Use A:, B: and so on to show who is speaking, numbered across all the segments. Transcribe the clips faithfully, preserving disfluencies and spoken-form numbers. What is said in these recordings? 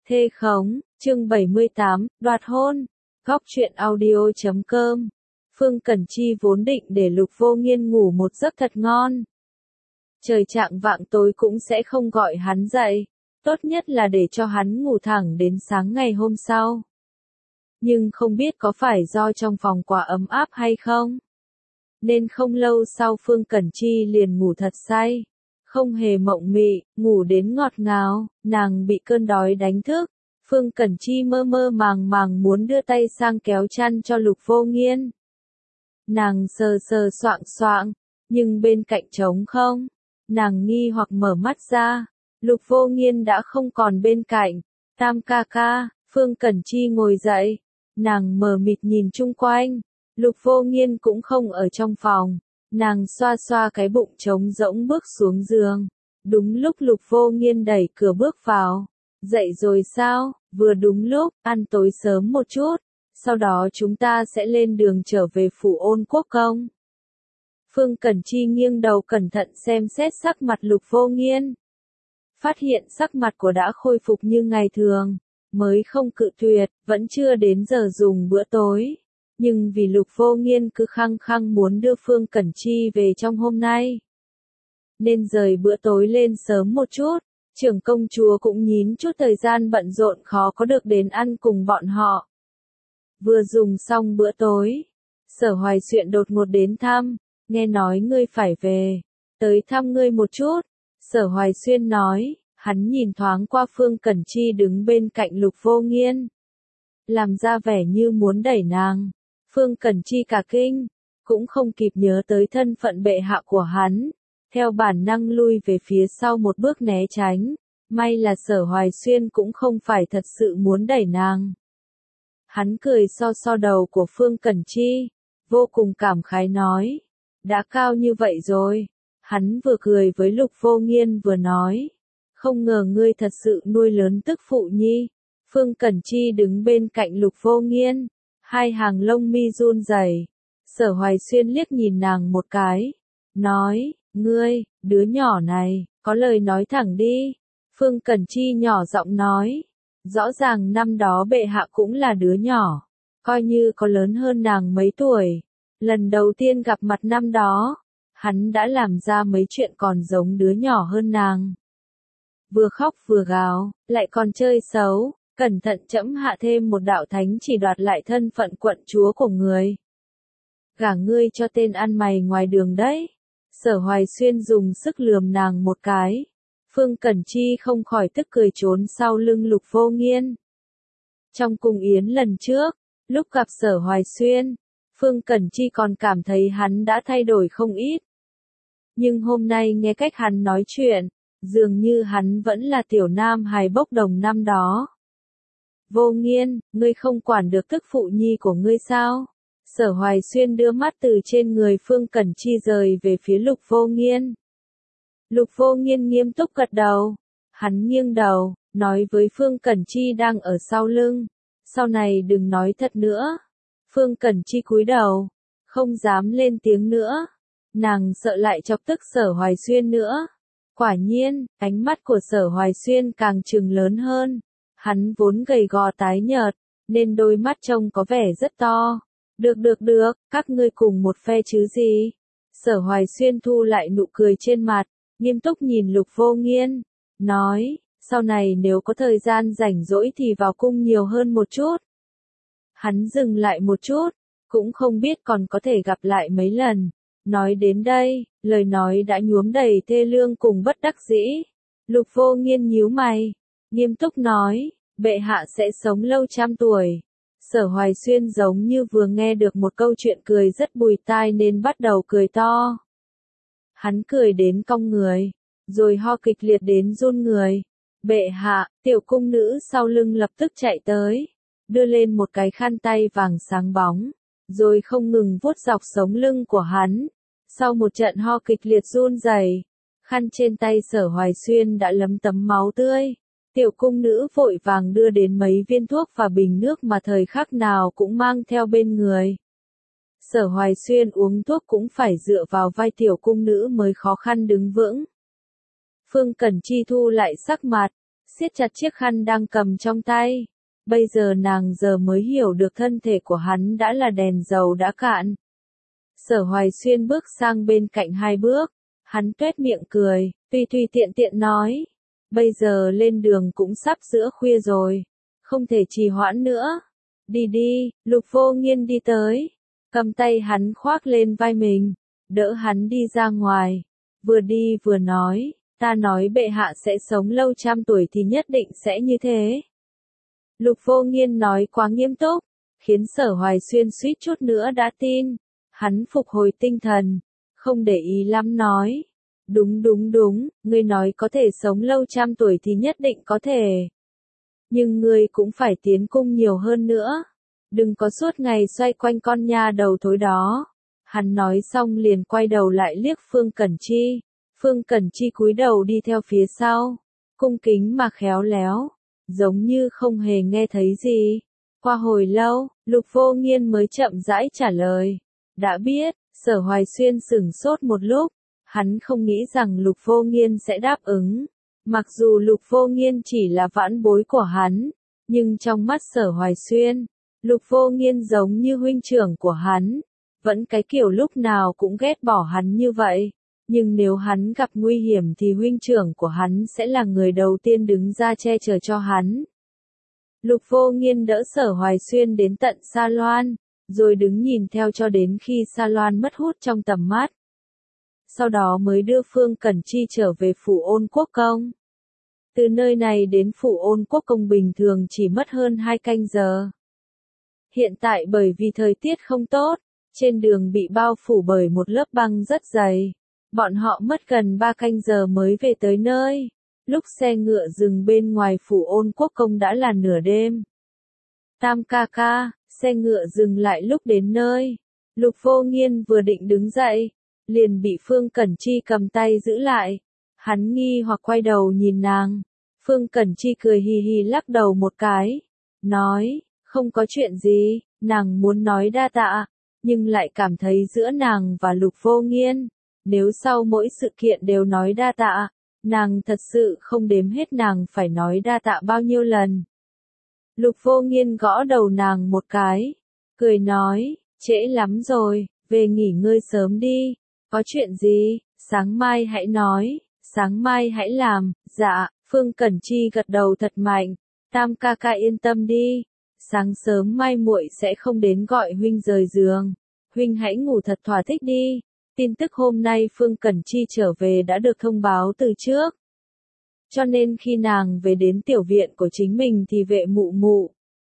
A: Thê khống, chương bảy mươi tám, đoạt hôn. Góc truyện audio chấm com. Phương Cẩn Chi vốn định để Lục Vô Nghiên ngủ một giấc thật ngon. Trời chạng vạng tối cũng sẽ không gọi hắn dậy, tốt nhất là để cho hắn ngủ thẳng đến sáng ngày hôm sau. Nhưng không biết có phải do trong phòng quá ấm áp hay không, nên không lâu sau Phương Cẩn Chi liền ngủ thật say. Không hề mộng mị, ngủ đến ngọt ngào, nàng bị cơn đói đánh thức. Phương Cẩn Chi mơ mơ màng màng muốn đưa tay sang kéo chăn cho Lục Vô Nghiên. Nàng sờ sờ soạng soạng, nhưng bên cạnh trống không. Nàng nghi hoặc mở mắt ra, Lục Vô Nghiên đã không còn bên cạnh. Tam ca ca, Phương Cẩn Chi ngồi dậy, nàng mờ mịt nhìn chung quanh, Lục Vô Nghiên cũng không ở trong phòng. Nàng xoa xoa cái bụng trống rỗng bước xuống giường. Đúng lúc Lục Vô Nghiên đẩy cửa bước vào. Dậy rồi sao? Vừa đúng lúc, ăn tối sớm một chút. Sau đó chúng ta sẽ lên đường trở về phủ Ôn Quốc Công. Phương Cẩn Chi nghiêng đầu cẩn thận xem xét sắc mặt Lục Vô Nghiên. Phát hiện sắc mặt của đã khôi phục như ngày thường. Mới không cự tuyệt, vẫn chưa đến giờ dùng bữa tối. Nhưng vì Lục Vô Nghiên cứ khăng khăng muốn đưa Phương Cẩn Chi về trong hôm nay, nên rời bữa tối lên sớm một chút. Trưởng công chúa cũng nhín chút thời gian bận rộn khó có được đến ăn cùng bọn họ. Vừa dùng xong bữa tối, Sở Hoài Xuyện đột ngột đến thăm, nghe nói ngươi phải về, tới thăm ngươi một chút. Sở Hoài Xuyên nói, hắn nhìn thoáng qua Phương Cẩn Chi đứng bên cạnh Lục Vô Nghiên, làm ra vẻ như muốn đẩy nàng. Phương Cẩn Chi cả kinh, cũng không kịp nhớ tới thân phận bệ hạ của hắn, theo bản năng lui về phía sau một bước né tránh. May là Sở Hoài Xuyên cũng không phải thật sự muốn đẩy nàng. Hắn cười so so đầu của Phương Cẩn Chi, vô cùng cảm khái nói, đã cao như vậy rồi. Hắn vừa cười với Lục Vô Nghiên vừa nói, không ngờ ngươi thật sự nuôi lớn tức phụ nhi. Phương Cẩn Chi đứng bên cạnh Lục Vô Nghiên, hai hàng lông mi run rẩy. Sở Hoài Xuyên liếc nhìn nàng một cái, nói, ngươi, đứa nhỏ này, có lời nói thẳng đi. Phương Cẩn Chi nhỏ giọng nói, rõ ràng năm đó bệ hạ cũng là đứa nhỏ, coi như có lớn hơn nàng mấy tuổi. Lần đầu tiên gặp mặt năm đó, hắn đã làm ra mấy chuyện còn giống đứa nhỏ hơn nàng. Vừa khóc vừa gào, lại còn chơi xấu. Cẩn thận trẫm hạ thêm một đạo thánh chỉ đoạt lại thân phận quận chúa của người. Gả ngươi cho tên ăn mày ngoài đường đấy. Sở Hoài Xuyên dùng sức lườm nàng một cái. Phương Cẩn Chi không khỏi tức cười trốn sau lưng Lục Vô Nghiên. Trong cung yến lần trước, lúc gặp Sở Hoài Xuyên, Phương Cẩn Chi còn cảm thấy hắn đã thay đổi không ít. Nhưng hôm nay nghe cách hắn nói chuyện, dường như hắn vẫn là tiểu nam hài bốc đồng năm đó. Vô Nghiên, ngươi không quản được tức phụ nhi của ngươi sao? Sở Hoài Xuyên đưa mắt từ trên người Phương Cẩn Chi rời về phía Lục Vô Nghiên. Lục Vô Nghiên nghiêm túc gật đầu. Hắn nghiêng đầu, nói với Phương Cẩn Chi đang ở sau lưng, sau này đừng nói thật nữa. Phương Cẩn Chi cúi đầu, không dám lên tiếng nữa. Nàng sợ lại chọc tức Sở Hoài Xuyên nữa. Quả nhiên, ánh mắt của Sở Hoài Xuyên càng trừng lớn hơn. Hắn vốn gầy gò tái nhợt, nên đôi mắt trông có vẻ rất to. Được được được, các ngươi cùng một phe chứ gì? Sở Hoài Xuyên thu lại nụ cười trên mặt, nghiêm túc nhìn Lục Vô Nghiên, nói, sau này nếu có thời gian rảnh rỗi thì vào cung nhiều hơn một chút. Hắn dừng lại một chút, cũng không biết còn có thể gặp lại mấy lần. Nói đến đây, lời nói đã nhuốm đầy thê lương cùng bất đắc dĩ. Lục Vô Nghiên nhíu mày, nghiêm túc nói, bệ hạ sẽ sống lâu trăm tuổi. Sở Hoài Xuyên giống như vừa nghe được một câu chuyện cười rất bùi tai nên bắt đầu cười to. Hắn cười đến cong người, rồi ho kịch liệt đến run người. Bệ hạ, tiểu cung nữ sau lưng lập tức chạy tới, đưa lên một cái khăn tay vàng sáng bóng, rồi không ngừng vuốt dọc sống lưng của hắn. Sau một trận ho kịch liệt run rẩy, khăn trên tay Sở Hoài Xuyên đã lấm tấm máu tươi. Tiểu cung nữ vội vàng đưa đến mấy viên thuốc và bình nước mà thời khắc nào cũng mang theo bên người. Sở Hoài Xuyên uống thuốc cũng phải dựa vào vai tiểu cung nữ mới khó khăn đứng vững. Phương Cẩn Chi thu lại sắc mặt, siết chặt chiếc khăn đang cầm trong tay. Bây giờ nàng giờ mới hiểu được thân thể của hắn đã là đèn dầu đã cạn. Sở Hoài Xuyên bước sang bên cạnh hai bước, hắn tuét miệng cười, tùy tùy tiện tiện nói. Bây giờ lên đường cũng sắp giữa khuya rồi, không thể trì hoãn nữa. Đi đi, Lục Vô Nghiên đi tới, cầm tay hắn khoác lên vai mình, đỡ hắn đi ra ngoài, vừa đi vừa nói, ta nói bệ hạ sẽ sống lâu trăm tuổi thì nhất định sẽ như thế. Lục Vô Nghiên nói quá nghiêm túc, khiến Sở Hoài Xuyên suýt chút nữa đã tin. Hắn phục hồi tinh thần, không để ý lắm nói. Đúng đúng đúng, ngươi nói có thể sống lâu trăm tuổi thì nhất định có thể. Nhưng ngươi cũng phải tiến cung nhiều hơn nữa. Đừng có suốt ngày xoay quanh con nha đầu thối đó. Hắn nói xong liền quay đầu lại liếc Phương Cẩn Chi. Phương Cẩn Chi cúi đầu đi theo phía sau, cung kính mà khéo léo, giống như không hề nghe thấy gì. Qua hồi lâu, Lục Vô Nghiên mới chậm rãi trả lời. Đã biết. Sở Hoài Xuyên sửng sốt một lúc, hắn không nghĩ rằng Lục Vô Nghiên sẽ đáp ứng. Mặc dù Lục Vô Nghiên chỉ là vãn bối của hắn, nhưng trong mắt Sở Hoài Xuyên, Lục Vô Nghiên giống như huynh trưởng của hắn, vẫn cái kiểu lúc nào cũng ghét bỏ hắn như vậy. Nhưng nếu hắn gặp nguy hiểm thì huynh trưởng của hắn sẽ là người đầu tiên đứng ra che chở cho hắn. Lục Vô Nghiên đỡ Sở Hoài Xuyên đến tận Sa Loan, rồi đứng nhìn theo cho đến khi Sa Loan mất hút trong tầm mắt. Sau đó mới đưa Phương Cẩn Chi trở về phủ Ôn Quốc Công. Từ nơi này đến phủ Ôn Quốc Công bình thường chỉ mất hơn hai canh giờ. Hiện tại bởi vì thời tiết không tốt, trên đường bị bao phủ bởi một lớp băng rất dày. Bọn họ mất gần ba canh giờ mới về tới nơi. Lúc xe ngựa dừng bên ngoài phủ Ôn Quốc Công đã là nửa đêm. Tam ca ca, xe ngựa dừng lại lúc đến nơi. Lục Vô Nghiên vừa định đứng dậy, liền bị Phương Cẩn Chi cầm tay giữ lại. Hắn nghi hoặc quay đầu nhìn nàng. Phương Cẩn Chi cười hì hì lắc đầu một cái, nói, không có chuyện gì. Nàng muốn nói đa tạ, nhưng lại cảm thấy giữa nàng và Lục Vô Nghiên, nếu sau mỗi sự kiện đều nói đa tạ, nàng thật sự không đếm hết nàng phải nói đa tạ bao nhiêu lần. Lục Vô Nghiên gõ đầu nàng một cái, cười nói, trễ lắm rồi, về nghỉ ngơi sớm đi. Có chuyện gì, sáng mai hãy nói, sáng mai hãy làm. Dạ. Phương Cẩn Chi gật đầu thật mạnh. Tam ca ca yên tâm đi, sáng sớm mai muội sẽ không đến gọi huynh rời giường. Huynh hãy ngủ thật thỏa thích đi. Tin tức hôm nay Phương Cẩn Chi trở về đã được thông báo từ trước. Cho nên khi nàng về đến tiểu viện của chính mình thì vệ mụ mụ,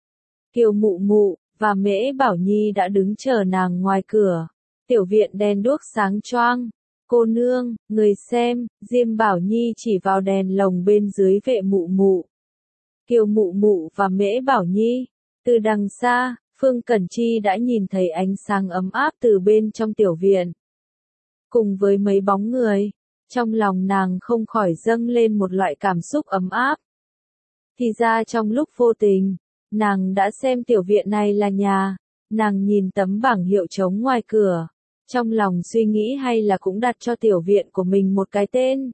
A: Kiều mụ mụ, và Mễ Bảo Nhi đã đứng chờ nàng ngoài cửa. Tiểu viện đèn đuốc sáng choang. Cô nương, người xem, Diêm Bảo Nhi chỉ vào đèn lồng bên dưới vệ mụ mụ, Kiều mụ mụ và Mễ Bảo Nhi. Từ đằng xa, Phương Cẩn Chi đã nhìn thấy ánh sáng ấm áp từ bên trong tiểu viện. Cùng với mấy bóng người, trong lòng nàng không khỏi dâng lên một loại cảm xúc ấm áp. Thì ra trong lúc vô tình, nàng đã xem tiểu viện này là nhà. Nàng nhìn tấm bảng hiệu trống ngoài cửa, trong lòng suy nghĩ hay là cũng đặt cho tiểu viện của mình một cái tên.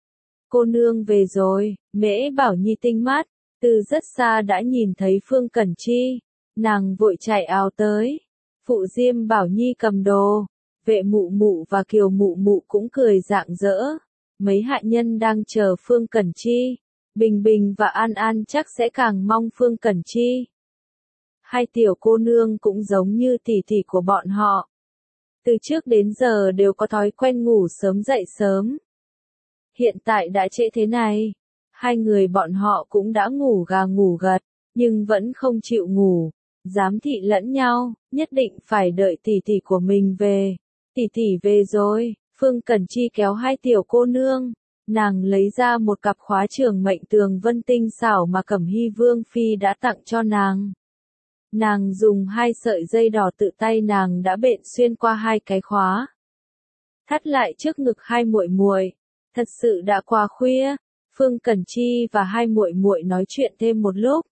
A: Cô nương về rồi. Mễ Bảo Nhi tinh mắt, từ rất xa đã nhìn thấy Phương Cẩn Chi, nàng vội chạy ào tới. Phụ Diêm Bảo Nhi cầm đồ, vệ mụ mụ và Kiều mụ mụ cũng cười rạng rỡ. Mấy hạ nhân đang chờ Phương Cẩn Chi, Bình Bình và An An chắc sẽ càng mong Phương Cẩn Chi. Hai tiểu cô nương cũng giống như tỷ tỷ của bọn họ, từ trước đến giờ đều có thói quen ngủ sớm dậy sớm. Hiện tại đã trễ thế này, hai người bọn họ cũng đã ngủ gà ngủ gật, nhưng vẫn không chịu ngủ, giám thị lẫn nhau, nhất định phải đợi tỷ tỷ của mình về. Tỷ tỷ về rồi. Phương Cẩn Chi kéo hai tiểu cô nương, nàng lấy ra một cặp khóa trường mệnh tường vân tinh xảo mà Cẩm Hy Vương Phi đã tặng cho nàng. Nàng dùng hai sợi dây đỏ tự tay nàng đã bện xuyên qua hai cái khóa, thắt lại trước ngực hai muội muội. Thật sự đã qua khuya, Phương Cẩn Chi và hai muội muội nói chuyện thêm một lúc,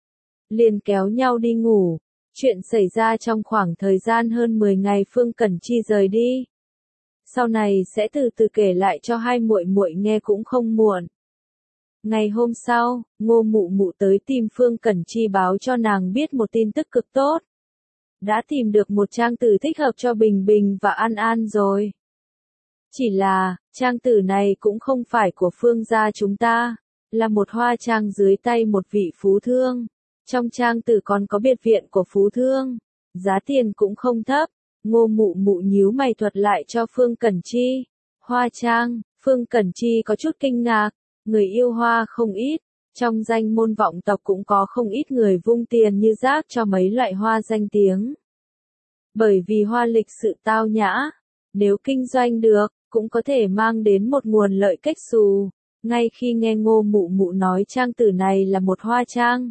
A: liền kéo nhau đi ngủ. Chuyện xảy ra trong khoảng thời gian hơn mười ngày Phương Cẩn Chi rời đi, sau này sẽ từ từ kể lại cho hai muội muội nghe cũng không muộn. Ngày hôm sau, Ngô Mụ Mụ tới tìm Phương Cẩn Chi báo cho nàng biết một tin tức cực tốt. Đã tìm được một trang tử thích hợp cho Bình Bình và An An rồi. Chỉ là, trang tử này cũng không phải của Phương gia chúng ta, là một hoa trang dưới tay một vị phú thương. Trong trang tử còn có biệt viện của phú thương, giá tiền cũng không thấp. Ngô Mụ Mụ nhíu mày thuật lại cho Phương Cẩn Chi. Hoa trang, Phương Cẩn Chi có chút kinh ngạc, người yêu hoa không ít, trong danh môn vọng tộc cũng có không ít người vung tiền như rác cho mấy loại hoa danh tiếng. Bởi vì hoa lịch sự tao nhã, nếu kinh doanh được, cũng có thể mang đến một nguồn lợi cách xù. Ngay khi nghe Ngô Mụ Mụ nói trang tử này là một hoa trang,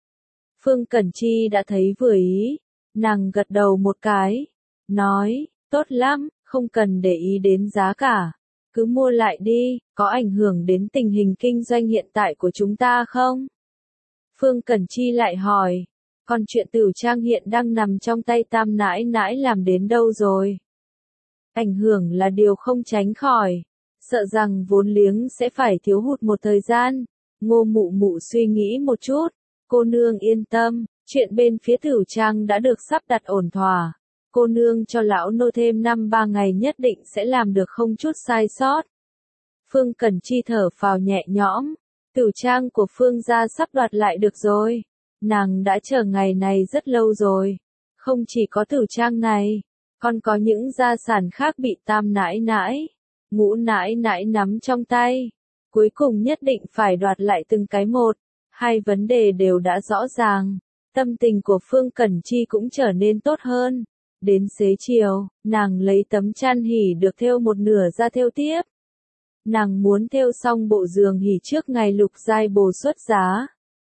A: Phương Cẩn Chi đã thấy vừa ý, nàng gật đầu một cái, nói, tốt lắm, không cần để ý đến giá cả, cứ mua lại đi, có ảnh hưởng đến tình hình kinh doanh hiện tại của chúng ta không? Phương Cẩn Chi lại hỏi, còn chuyện Tửu Trang hiện đang nằm trong tay Tam nãi nãi làm đến đâu rồi? Ảnh hưởng là điều không tránh khỏi, sợ rằng vốn liếng sẽ phải thiếu hụt một thời gian. Ngô Mụ Mụ suy nghĩ một chút, cô nương yên tâm, chuyện bên phía Tửu Trang đã được sắp đặt ổn thỏa. Cô nương cho lão nô thêm năm ba ngày nhất định sẽ làm được không chút sai sót. Phương Cẩn Chi thở phào nhẹ nhõm, Tửu Trang của Phương gia sắp đoạt lại được rồi. Nàng đã chờ ngày này rất lâu rồi. Không chỉ có Tửu Trang này, còn có những gia sản khác bị Tam nãi nãi, Ngũ nãi nãi nắm trong tay. Cuối cùng nhất định phải đoạt lại từng cái một. Hai vấn đề đều đã rõ ràng. Tâm tình của Phương Cẩn Chi cũng trở nên tốt hơn. Đến xế chiều, nàng lấy tấm chăn hỉ được thêu một nửa ra thêu tiếp. Nàng muốn thêu xong bộ giường hỉ trước ngày Lục Giai Bồ xuất giá.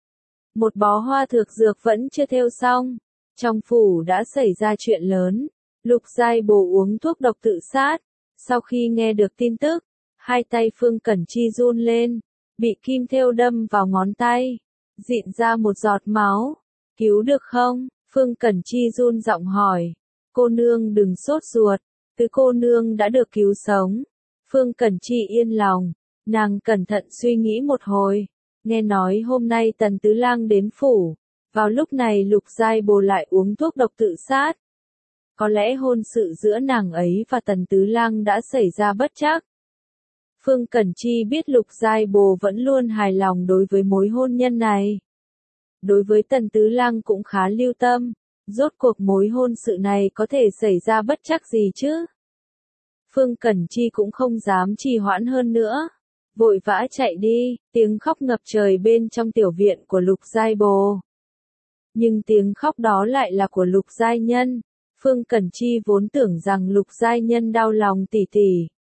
A: Một bó hoa thược dược vẫn chưa thêu xong. Trong phủ đã xảy ra chuyện lớn. Lục Giai Bồ uống thuốc độc tự sát. Sau khi nghe được tin tức, hai tay Phương Cẩn Chi run lên, bị kim thêu đâm vào ngón tay, dịn ra một giọt máu. Cứu được không? Phương Cẩn Chi run giọng hỏi. Cô nương đừng sốt ruột, tứ cô nương đã được cứu sống. Phương Cẩn Chi yên lòng, nàng cẩn thận suy nghĩ một hồi, nghe nói hôm nay Tần Tứ Lang đến phủ, vào lúc này Lục Giai Bồ lại uống thuốc độc tự sát. Có lẽ hôn sự giữa nàng ấy và Tần Tứ Lang đã xảy ra bất trắc. Phương Cẩn Chi biết Lục Giai Bồ vẫn luôn hài lòng đối với mối hôn nhân này. Đối với Tần Tứ Lang cũng khá lưu tâm. Rốt cuộc mối hôn sự này có thể xảy ra bất trắc gì chứ? Phương Cẩn Chi cũng không dám trì hoãn hơn nữa. Vội vã chạy đi, tiếng khóc ngập trời bên trong tiểu viện của Lục Giai Bồ. Nhưng tiếng khóc đó lại là của Lục Giai Nhân. Phương Cẩn Chi vốn tưởng rằng Lục Giai Nhân đau lòng tỉ tỉ,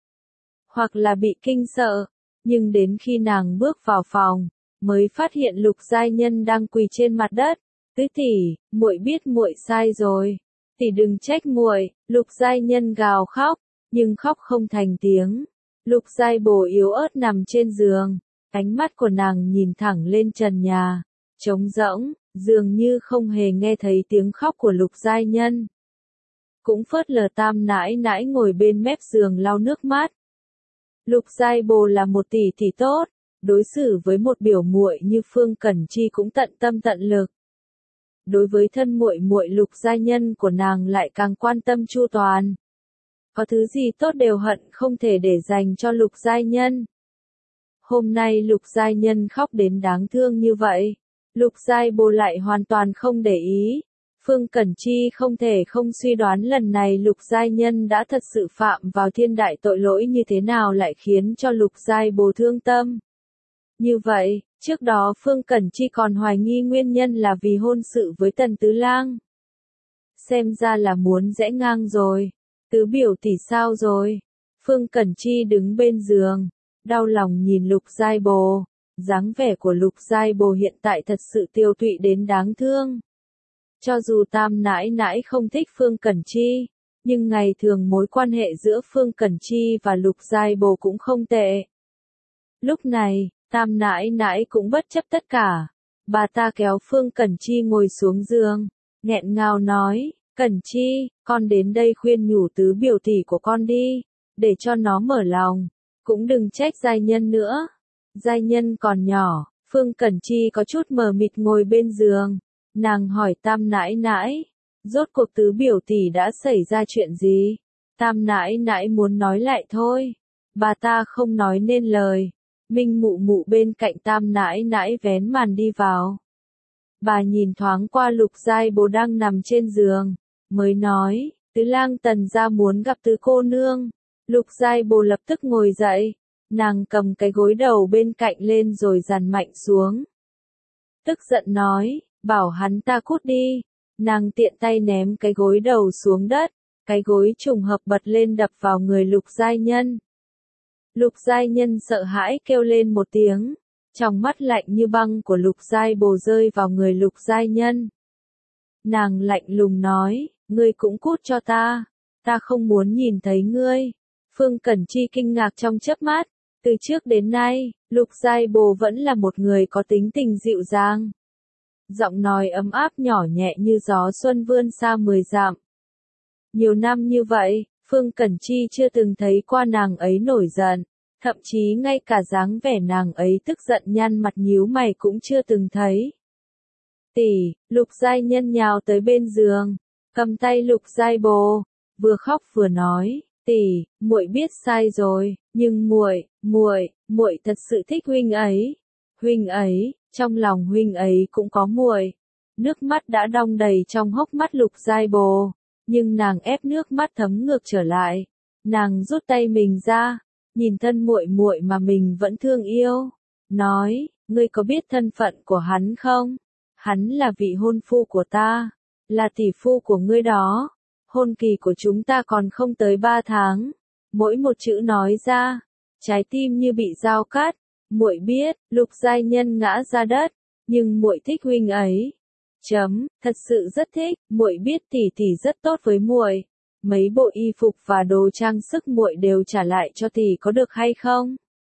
A: hoặc là bị kinh sợ. Nhưng đến khi nàng bước vào phòng, mới phát hiện Lục Giai Nhân đang quỳ trên mặt đất. Tứ tỷ, muội biết muội sai rồi, tỷ đừng trách muội. Lục Giai Nhân gào khóc, nhưng khóc không thành tiếng. Lục Giai Bồ yếu ớt nằm trên giường, ánh mắt của nàng nhìn thẳng lên trần nhà, trống rỗng, dường như không hề nghe thấy tiếng khóc của Lục Giai Nhân. Cũng phớt lờ Tam nãi nãi ngồi bên mép giường lau nước mắt. Lục Giai Bồ là một tỷ tỷ tốt, đối xử với một biểu muội như Phương Cẩn Chi cũng tận tâm tận lực. Đối với thân muội muội Lục Giai Nhân của nàng lại càng quan tâm chu toàn. Có thứ gì tốt đều hận không thể để dành cho Lục Giai Nhân. Hôm nay Lục Giai Nhân khóc đến đáng thương như vậy, Lục Giai Bồ lại hoàn toàn không để ý. Phương Cẩn Chi không thể không suy đoán lần này Lục Giai Nhân đã thật sự phạm vào thiên đại tội lỗi như thế nào lại khiến cho Lục Giai Bồ thương tâm. Như vậy, trước đó Phương Cẩn Chi còn hoài nghi nguyên nhân là vì hôn sự với Tần Tứ Lang. Xem ra là muốn rẽ ngang rồi. Tứ biểu tỷ sao rồi? Phương Cẩn Chi đứng bên giường, đau lòng nhìn Lục Giai Bồ. Dáng vẻ của Lục Giai Bồ hiện tại thật sự tiêu tụy đến đáng thương. Cho dù Tam nãi nãi không thích Phương Cẩn Chi, nhưng ngày thường mối quan hệ giữa Phương Cẩn Chi và Lục Giai Bồ cũng không tệ. Lúc này, Tam nãi nãi cũng bất chấp tất cả. Bà ta kéo Phương Cẩn Chi ngồi xuống giường, nghẹn ngào nói, Cẩn Chi, con đến đây khuyên nhủ tứ biểu tỷ của con đi, để cho nó mở lòng, cũng đừng trách Giai Nhân nữa. Giai nhân còn nhỏ, Phương Cẩn Chi có chút mờ mịt ngồi bên giường. Nàng hỏi Tam nãi nãi, rốt cuộc tứ biểu tỷ đã xảy ra chuyện gì? Tam nãi nãi muốn nói lại thôi. Bà ta không nói nên lời. Minh mụ mụ bên cạnh Tam nãi nãi vén màn đi vào. Bà nhìn thoáng qua Lục Giai Bồ đang nằm trên giường, mới nói, Tứ lang Tần gia muốn gặp Tứ cô nương. Lục Giai Bồ lập tức ngồi dậy, nàng cầm cái gối đầu bên cạnh lên rồi dằn mạnh xuống. Tức giận nói, bảo hắn ta cút đi. Nàng tiện tay ném cái gối đầu xuống đất, cái gối trùng hợp bật lên đập vào người Lục Giai Nhân. Lục Giai Nhân sợ hãi kêu lên một tiếng, trong mắt lạnh như băng của Lục Giai Bồ rơi vào người Lục Giai Nhân. Nàng lạnh lùng nói, ngươi cũng cút cho ta, ta không muốn nhìn thấy ngươi. Phương Cẩn Chi kinh ngạc trong chớp mắt, từ trước đến nay, Lục Giai Bồ vẫn là một người có tính tình dịu dàng. Giọng nói ấm áp nhỏ nhẹ như gió xuân vươn xa mười dặm. Nhiều năm như vậy, Phương Cẩn Chi chưa từng thấy qua nàng ấy nổi giận, thậm chí ngay cả dáng vẻ nàng ấy tức giận nhăn mặt nhíu mày cũng chưa từng thấy. Tỷ, Lục Giai Nhân nhào tới bên giường, cầm tay Lục Giai Bồ, vừa khóc vừa nói, tỷ, muội biết sai rồi, nhưng muội, muội, muội thật sự thích huynh ấy. Huynh ấy, trong lòng huynh ấy cũng có muội. Nước mắt đã đong đầy trong hốc mắt Lục Giai Bồ, nhưng nàng ép nước mắt thấm ngược trở lại. Nàng rút tay mình ra, nhìn thân muội muội mà mình vẫn thương yêu, nói, ngươi có biết thân phận của hắn không? Hắn là vị hôn phu của ta, là tỷ phu của ngươi đó. Hôn kỳ của chúng ta còn không tới ba tháng. Mỗi một chữ nói ra, trái tim như bị dao cắt. Muội biết, Lục Giai Nhân ngã ra đất, nhưng muội thích huynh ấy. Chấm, thật sự rất thích, muội biết tỷ tỷ rất tốt với muội. Mấy bộ y phục và đồ trang sức muội đều trả lại cho tỷ có được hay không?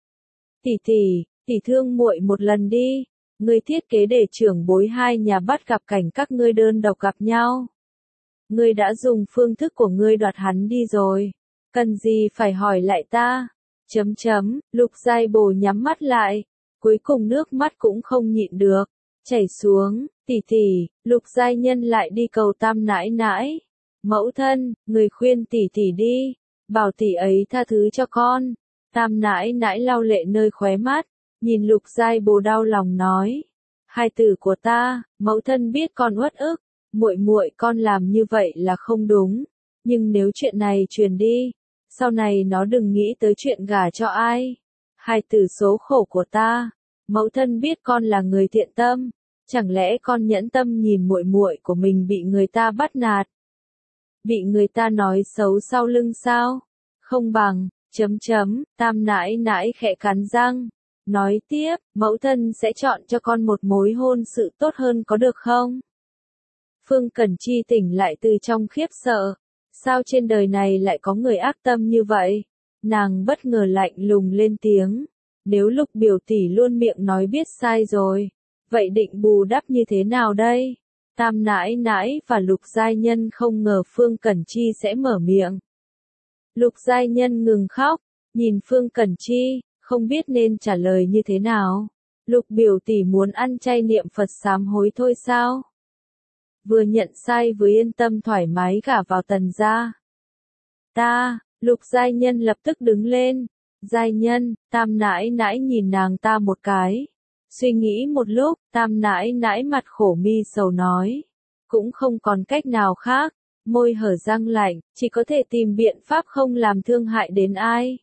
A: Tỷ tỷ, tỷ thương muội một lần đi. Ngươi thiết kế để trưởng bối hai nhà bắt gặp cảnh các ngươi đơn độc gặp nhau. Ngươi đã dùng phương thức của ngươi đoạt hắn đi rồi, cần gì phải hỏi lại ta? Chấm chấm, Lục Giai Bồ nhắm mắt lại, cuối cùng nước mắt cũng không nhịn được, chảy xuống. Tỷ tỷ, Lục Giai Nhân lại đi cầu Tam nãi nãi. Mẫu thân, người khuyên tỷ tỷ đi, bảo tỷ ấy tha thứ cho con. Tam nãi nãi lau lệ nơi khóe mắt, nhìn Lục Giai Bồ đau lòng nói, hai tử của ta, mẫu thân biết con uất ức, muội muội con làm như vậy là không đúng, nhưng nếu chuyện này truyền đi, sau này nó đừng nghĩ tới chuyện gả cho ai. Hai tử số khổ của ta, mẫu thân biết con là người thiện tâm, chẳng lẽ con nhẫn tâm nhìn muội muội của mình bị người ta bắt nạt, bị người ta nói xấu sau lưng sao? Không bằng, chấm chấm, Tam nãi nãi khẽ cắn răng, nói tiếp, mẫu thân sẽ chọn cho con một mối hôn sự tốt hơn có được không? Phương Cẩn Chi tỉnh lại từ trong khiếp sợ, sao trên đời này lại có người ác tâm như vậy? Nàng bất ngờ lạnh lùng lên tiếng, nếu Lục biểu tỷ luôn miệng nói biết sai rồi, vậy định bù đắp như thế nào đây? Tam nãi nãi và Lục Giai Nhân không ngờ Phương Cẩn Chi sẽ mở miệng. Lục Giai Nhân ngừng khóc, nhìn Phương Cẩn Chi, không biết nên trả lời như thế nào. Lục biểu tỷ muốn ăn chay niệm Phật sám hối thôi sao? Vừa nhận sai vừa yên tâm thoải mái gả vào Tần gia. Ta, Lục Giai Nhân lập tức đứng lên. Giai Nhân, Tam nãi nãi nhìn nàng ta một cái. Suy nghĩ một lúc, Tam nãi nãi mặt khổ mi sầu nói. Cũng không còn cách nào khác, môi hở răng lạnh, chỉ có thể tìm biện pháp không làm thương hại đến ai.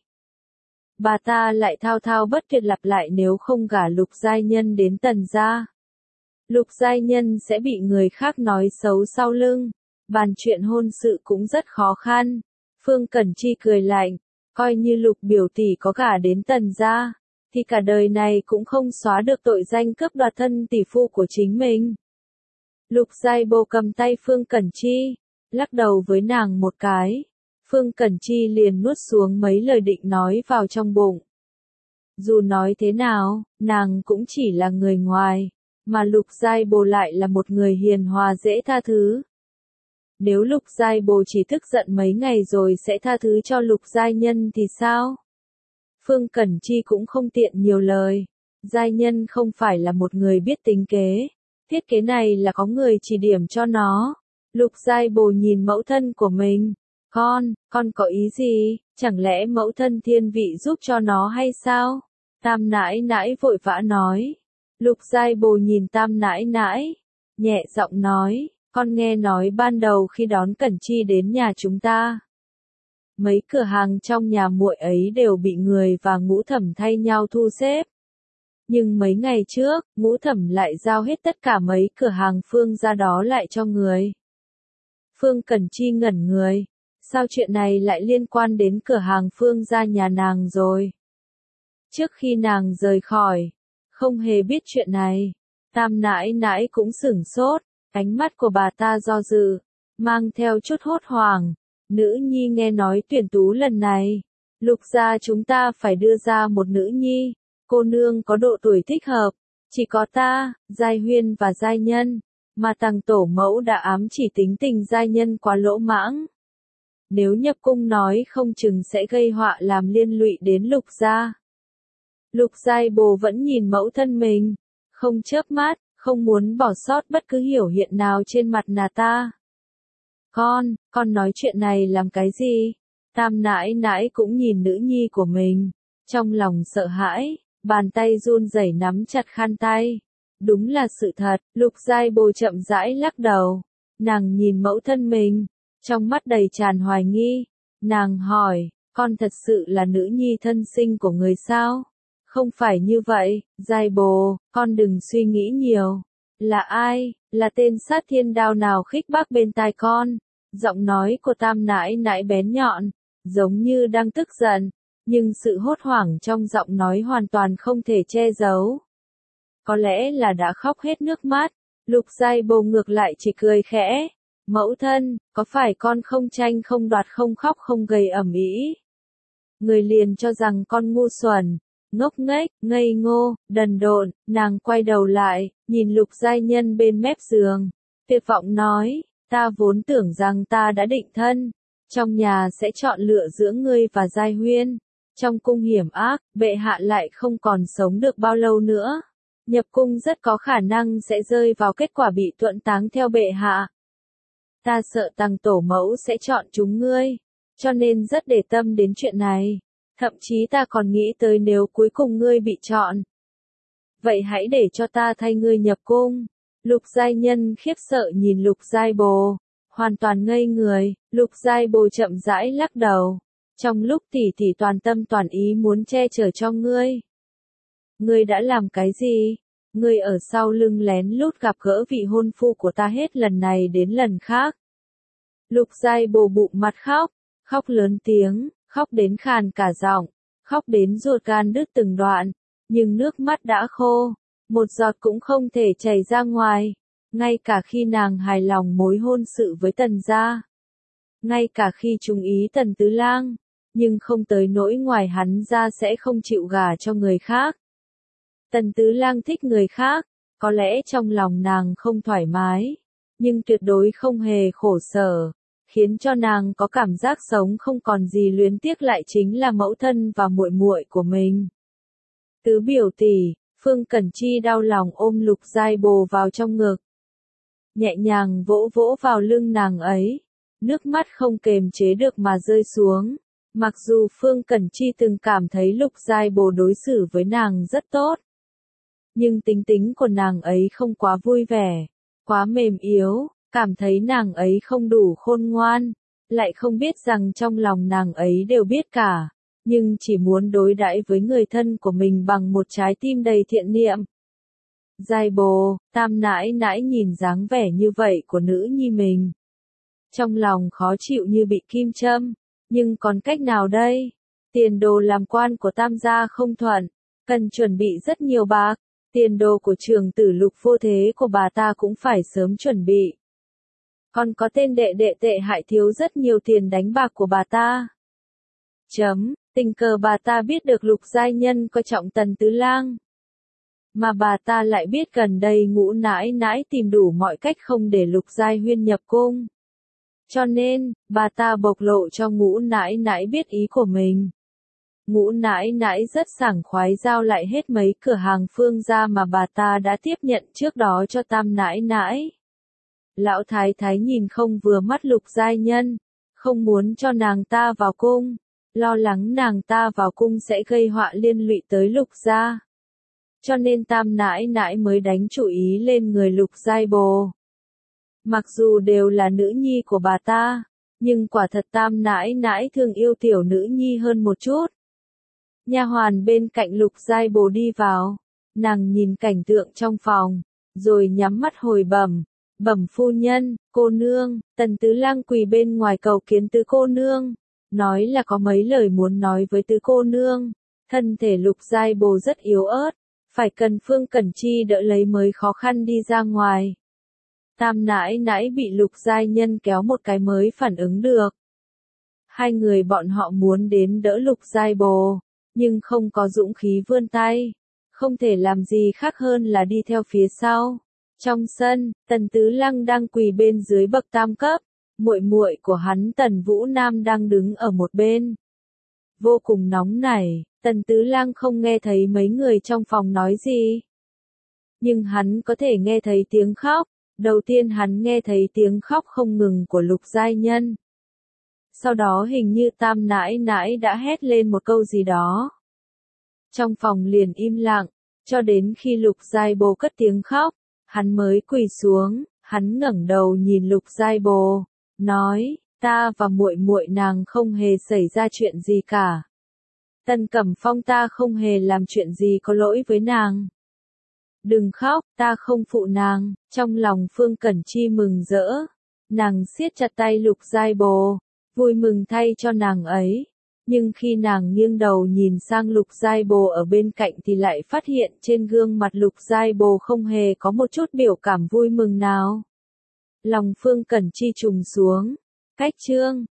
A: Bà ta lại thao thao bất tuyệt lặp lại nếu không gả Lục Giai Nhân đến Tần gia, Lục Giai Nhân sẽ bị người khác nói xấu sau lưng, bàn chuyện hôn sự cũng rất khó khăn. Phương Cẩn Chi cười lạnh, coi như Lục biểu tỷ có gả đến Tần gia, thì cả đời này cũng không xóa được tội danh cướp đoạt thân tỷ phu của chính mình. Lục Giai Bồ cầm tay Phương Cẩn Chi, lắc đầu với nàng một cái. Phương Cẩn Chi liền nuốt xuống mấy lời định nói vào trong bụng. Dù nói thế nào, nàng cũng chỉ là người ngoài, mà Lục Giai Bồ lại là một người hiền hòa dễ tha thứ. Nếu Lục Giai Bồ chỉ tức giận mấy ngày rồi sẽ tha thứ cho Lục Giai Nhân thì sao? Phương Cẩn Chi cũng không tiện nhiều lời, Giai nhân không phải là một người biết tính kế. Thiết kế này là có người chỉ điểm cho nó. Lục Giai Bồ nhìn mẫu thân của mình. Con, con có ý gì? Chẳng lẽ mẫu thân thiên vị giúp cho nó hay sao? Tam nãi nãi vội vã nói. Lục Giai Bồ nhìn tam nãi nãi. Nhẹ giọng nói, con nghe nói ban đầu khi đón Cẩn Chi đến nhà chúng ta. Mấy cửa hàng trong nhà muội ấy đều bị người và Ngũ Thẩm thay nhau thu xếp. Nhưng mấy ngày trước, Ngũ Thẩm lại giao hết tất cả mấy cửa hàng Phương gia đó lại cho người. Phương Cẩn Chi ngẩn người. Sao chuyện này lại liên quan đến cửa hàng Phương gia nhà nàng rồi? Trước khi nàng rời khỏi, không hề biết chuyện này. Tam nãi nãi cũng sửng sốt, ánh mắt của bà ta do dự, mang theo chút hốt hoảng. Nữ nhi nghe nói tuyển tú lần này, Lục gia chúng ta phải đưa ra một nữ nhi, cô nương có độ tuổi thích hợp, chỉ có ta, Giai Huyên và Giai Nhân, mà tàng tổ mẫu đã ám chỉ tính tình Giai Nhân quá lỗ mãng. Nếu nhập cung nói không chừng sẽ gây họa làm liên lụy đến Lục gia. Lục Giai Bồ vẫn nhìn mẫu thân mình, không chớp mắt, không muốn bỏ sót bất cứ hiểu hiện nào trên mặt nàng ta. Con, con nói chuyện này làm cái gì? Tam nãi nãi cũng nhìn nữ nhi của mình, trong lòng sợ hãi, bàn tay run rẩy nắm chặt khăn tay. Đúng là sự thật, Lục Giai Bồ chậm rãi lắc đầu. Nàng nhìn mẫu thân mình, trong mắt đầy tràn hoài nghi. Nàng hỏi, con thật sự là nữ nhi thân sinh của người sao? Không phải như vậy, Giai Bồ, con đừng suy nghĩ nhiều. Là ai, là tên sát thiên đao nào khích bác bên tai con? Giọng nói của tam nãi nãi bén nhọn, giống như đang tức giận, nhưng sự hốt hoảng trong giọng nói hoàn toàn không thể che giấu. Có lẽ là đã khóc hết nước mắt, Lục Giai Bồ ngược lại chỉ cười khẽ. Mẫu thân, có phải con không tranh không đoạt không khóc không gây ầm ĩ? Người liền cho rằng con ngu xuẩn, ngốc nghếch, ngây ngô, đần độn. Nàng quay đầu lại, nhìn Lục Giai Nhân bên mép giường, tuyệt vọng nói, ta vốn tưởng rằng ta đã định thân, trong nhà sẽ chọn lựa giữa ngươi và Giai Huyên. Trong cung hiểm ác, bệ hạ lại không còn sống được bao lâu nữa. Nhập cung rất có khả năng sẽ rơi vào kết quả bị tuẫn táng theo bệ hạ. Ta sợ tàng tổ mẫu sẽ chọn chúng ngươi, cho nên rất để tâm đến chuyện này. Thậm chí ta còn nghĩ tới nếu cuối cùng ngươi bị chọn. Vậy hãy để cho ta thay ngươi nhập cung. Lục Giai Nhân khiếp sợ nhìn Lục Giai Bồ, hoàn toàn ngây người. Lục Giai Bồ chậm rãi lắc đầu. Trong lúc tỷ tỷ toàn tâm toàn ý muốn che chở cho ngươi. Ngươi đã làm cái gì? Ngươi ở sau lưng lén lút gặp gỡ vị hôn phu của ta hết lần này đến lần khác. Lục Giai Bồ bụng mặt khóc, khóc lớn tiếng, khóc đến khàn cả giọng, khóc đến ruột gan đứt từng đoạn, nhưng nước mắt đã khô, một giọt cũng không thể chảy ra ngoài, ngay cả khi nàng hài lòng mối hôn sự với Tần gia, ngay cả khi trung ý Tần Tứ Lang, nhưng không tới nỗi ngoài hắn ra sẽ không chịu gả cho người khác. Tần Tứ Lang thích người khác, có lẽ trong lòng nàng không thoải mái, nhưng tuyệt đối không hề khổ sở, khiến cho nàng có cảm giác sống không còn gì luyến tiếc lại chính là mẫu thân và muội muội của mình. Tứ biểu tỷ, Phương Cẩn Chi đau lòng ôm Lục Giai Bồ vào trong ngực, nhẹ nhàng vỗ vỗ vào lưng nàng ấy, nước mắt không kềm chế được mà rơi xuống. Mặc dù Phương Cẩn Chi từng cảm thấy Lục Giai Bồ đối xử với nàng rất tốt, nhưng tính tính của nàng ấy không quá vui vẻ, quá mềm yếu, cảm thấy nàng ấy không đủ khôn ngoan, lại không biết rằng trong lòng nàng ấy đều biết cả, nhưng chỉ muốn đối đãi với người thân của mình bằng một trái tim đầy thiện niệm. Giai Bồ, tam nãi nãi nhìn dáng vẻ như vậy của nữ nhi mình, trong lòng khó chịu như bị kim châm, nhưng còn cách nào đây? Tiền đồ làm quan của tam gia không thuận, cần chuẩn bị rất nhiều bạc. Tiền đồ của trường tử Lục vô thế của bà ta cũng phải sớm chuẩn bị. Còn có tên đệ đệ tệ hại thiếu rất nhiều tiền đánh bạc của bà ta. Chấm, tình cờ bà ta biết được Lục Giai Nhân coi trọng Tần Tứ Lang. Mà bà ta lại biết gần đây Ngũ nãi nãi tìm đủ mọi cách không để Lục Giai Huyên nhập cung. Cho nên, bà ta bộc lộ cho Ngũ nãi nãi biết ý của mình. Ngũ nãi nãi rất sảng khoái giao lại hết mấy cửa hàng Phương gia mà bà ta đã tiếp nhận trước đó cho Tam nãi nãi. Lão thái thái nhìn không vừa mắt Lục giai nhân, không muốn cho nàng ta vào cung, lo lắng nàng ta vào cung sẽ gây họa liên lụy tới Lục gia. Cho nên Tam nãi nãi mới đánh chủ ý lên người Lục giai bồ. Mặc dù đều là nữ nhi của bà ta, nhưng quả thật Tam nãi nãi thương yêu tiểu nữ nhi hơn một chút. Nha hoàn bên cạnh Lục giai bồ đi vào, nàng nhìn cảnh tượng trong phòng, rồi nhắm mắt hồi bẩm, bẩm phu nhân, cô nương, Tần Tứ Lang quỳ bên ngoài cầu kiến tứ cô nương, nói là có mấy lời muốn nói với tứ cô nương. Thân thể Lục giai bồ rất yếu ớt, phải cần Phương Cẩn Chi đỡ lấy mới khó khăn đi ra ngoài. Tam nãi nãi bị Lục giai nhân kéo một cái mới phản ứng được. Hai người bọn họ muốn đến đỡ Lục giai bồ, nhưng không có dũng khí vươn tay, không thể làm gì khác hơn là đi theo phía sau. Trong sân, Tần Tứ Lăng đang quỳ bên dưới bậc tam cấp, muội muội của hắn Tần Vũ Nam đang đứng ở một bên. Vô cùng nóng nảy, Tần Tứ Lăng không nghe thấy mấy người trong phòng nói gì. Nhưng hắn có thể nghe thấy tiếng khóc, đầu tiên hắn nghe thấy tiếng khóc không ngừng của Lục giai nhân. Sau đó hình như Tam nãi nãi đã hét lên một câu gì đó. Trong phòng liền im lặng, cho đến khi Lục giai bồ cất tiếng khóc, hắn mới quỳ xuống, hắn ngẩng đầu nhìn Lục giai bồ, nói, ta và muội muội nàng không hề xảy ra chuyện gì cả. Tần Cẩm Phong ta không hề làm chuyện gì có lỗi với nàng. Đừng khóc, ta không phụ nàng. Trong lòng Phương Cẩn Chi mừng rỡ, nàng siết chặt tay Lục giai bồ, vui mừng thay cho nàng ấy. Nhưng khi nàng nghiêng đầu nhìn sang Lục giai bồ ở bên cạnh thì lại phát hiện trên gương mặt Lục giai bồ không hề có một chút biểu cảm vui mừng nào. Lòng Phương Cẩn Chi trùng xuống. Cách chương